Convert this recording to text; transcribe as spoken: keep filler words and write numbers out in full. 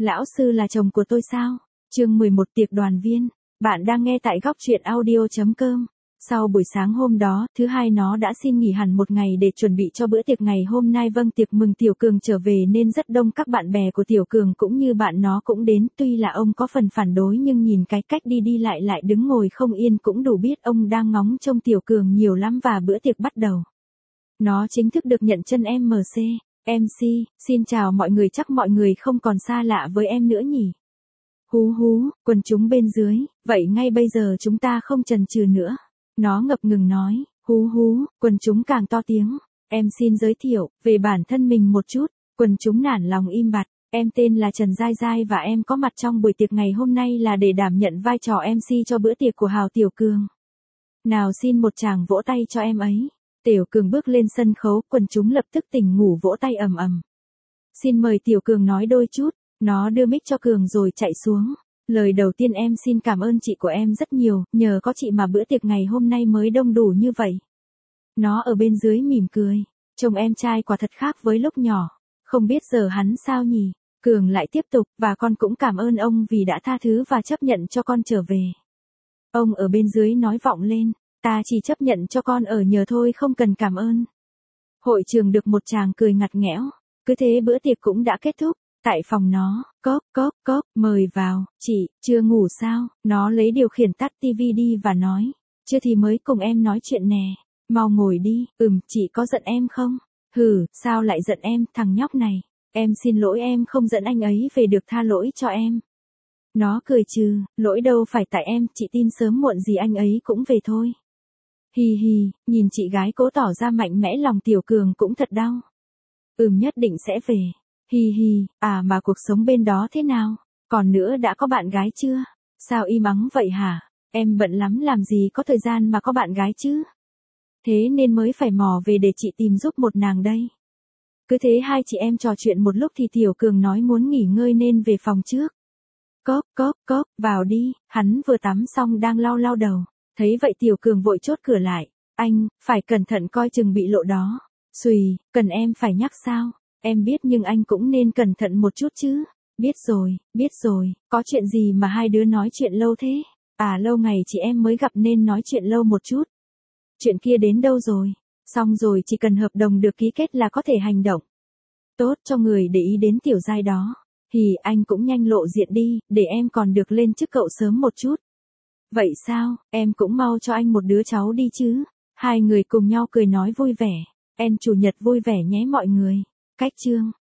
Lão sư là chồng của tôi sao? Chương mười một tiệc đoàn viên. Bạn đang nghe tại góc truyện audio chấm com. Sau buổi sáng hôm đó, thứ hai nó đã xin nghỉ hẳn một ngày để chuẩn bị cho bữa tiệc ngày hôm nay. Vâng, tiệc mừng Tiểu Cường trở về nên rất đông các bạn bè của Tiểu Cường cũng như bạn nó cũng đến. Tuy là ông có phần phản đối nhưng nhìn cái cách đi đi lại lại đứng ngồi không yên cũng đủ biết ông đang ngóng trông Tiểu Cường nhiều lắm. Và bữa tiệc bắt đầu. Nó chính thức được nhận chân em xê. em xê, xin chào mọi người, chắc mọi người không còn xa lạ với em nữa nhỉ? Hú hú, quần chúng bên dưới, vậy ngay bây giờ chúng ta không chần chừ nữa. Nó ngập ngừng nói, hú hú, quần chúng càng to tiếng. Em xin giới thiệu về bản thân mình một chút. Quần chúng nản lòng im bặt. Em tên là Trần Giai Giai và em có mặt trong buổi tiệc ngày hôm nay là để đảm nhận vai trò em xê cho bữa tiệc của Hào Tiểu Cường. Nào xin một tràng vỗ tay cho em ấy. Tiểu Cường bước lên sân khấu, quần chúng lập tức tỉnh ngủ vỗ tay ầm ầm. Xin mời Tiểu Cường nói đôi chút. Nó đưa mic cho Cường rồi chạy xuống. Lời đầu tiên, em xin cảm ơn chị của em rất nhiều, nhờ có chị mà bữa tiệc ngày hôm nay mới đông đủ như vậy. Nó ở bên dưới mỉm cười. Trông em trai quả thật khác với lúc nhỏ. Không biết giờ hắn sao nhỉ? Cường lại tiếp tục, và con cũng cảm ơn ông vì đã tha thứ và chấp nhận cho con trở về. Ông ở bên dưới nói vọng lên. Ta chỉ chấp nhận cho con ở nhờ thôi, không cần cảm ơn. Hội trường được một tràng cười ngặt nghẽo. Cứ thế bữa tiệc cũng đã kết thúc. Tại phòng nó, cốc cốc cốc, mời vào. Chị, chưa ngủ sao? Nó lấy điều khiển tắt tivi đi và nói. Chưa thì mới cùng em nói chuyện nè. Mau ngồi đi. Ừm, chị có giận em không? Hừ, sao lại giận em, thằng nhóc này? Em xin lỗi, em không giận anh ấy về, được tha lỗi cho em. Nó cười trừ, lỗi đâu phải tại em, chị tin sớm muộn gì anh ấy cũng về thôi. Hì hì, nhìn chị gái cố tỏ ra mạnh mẽ, lòng Tiểu Cường cũng thật đau. Ừm, nhất định sẽ về. Hì hì, à mà cuộc sống bên đó thế nào? Còn nữa, đã có bạn gái chưa? Sao im ắng vậy hả? Em bận lắm làm gì có thời gian mà có bạn gái chứ? Thế nên mới phải mò về để chị tìm giúp một nàng đây. Cứ thế hai chị em trò chuyện một lúc thì Tiểu Cường nói muốn nghỉ ngơi nên về phòng trước. Cốc cốc cốc, vào đi, hắn vừa tắm xong đang lau lau đầu. Thấy vậy Tiểu Cường vội chốt cửa lại. Anh, phải cẩn thận coi chừng bị lộ đó. Xùi, cần em phải nhắc sao? Em biết nhưng anh cũng nên cẩn thận một chút chứ. Biết rồi, biết rồi, có chuyện gì mà hai đứa nói chuyện lâu thế? À, lâu ngày chị em mới gặp nên nói chuyện lâu một chút. Chuyện kia đến đâu rồi? Xong rồi, chỉ cần hợp đồng được ký kết là có thể hành động. Tốt cho người để ý đến Tiểu Giai đó. Thì anh cũng nhanh lộ diện đi, để em còn được lên chức cậu sớm một chút. Vậy sao, em cũng mau cho anh một đứa cháu đi chứ. Hai người cùng nhau cười nói vui vẻ. En chủ nhật vui vẻ nhé mọi người. Cách chương.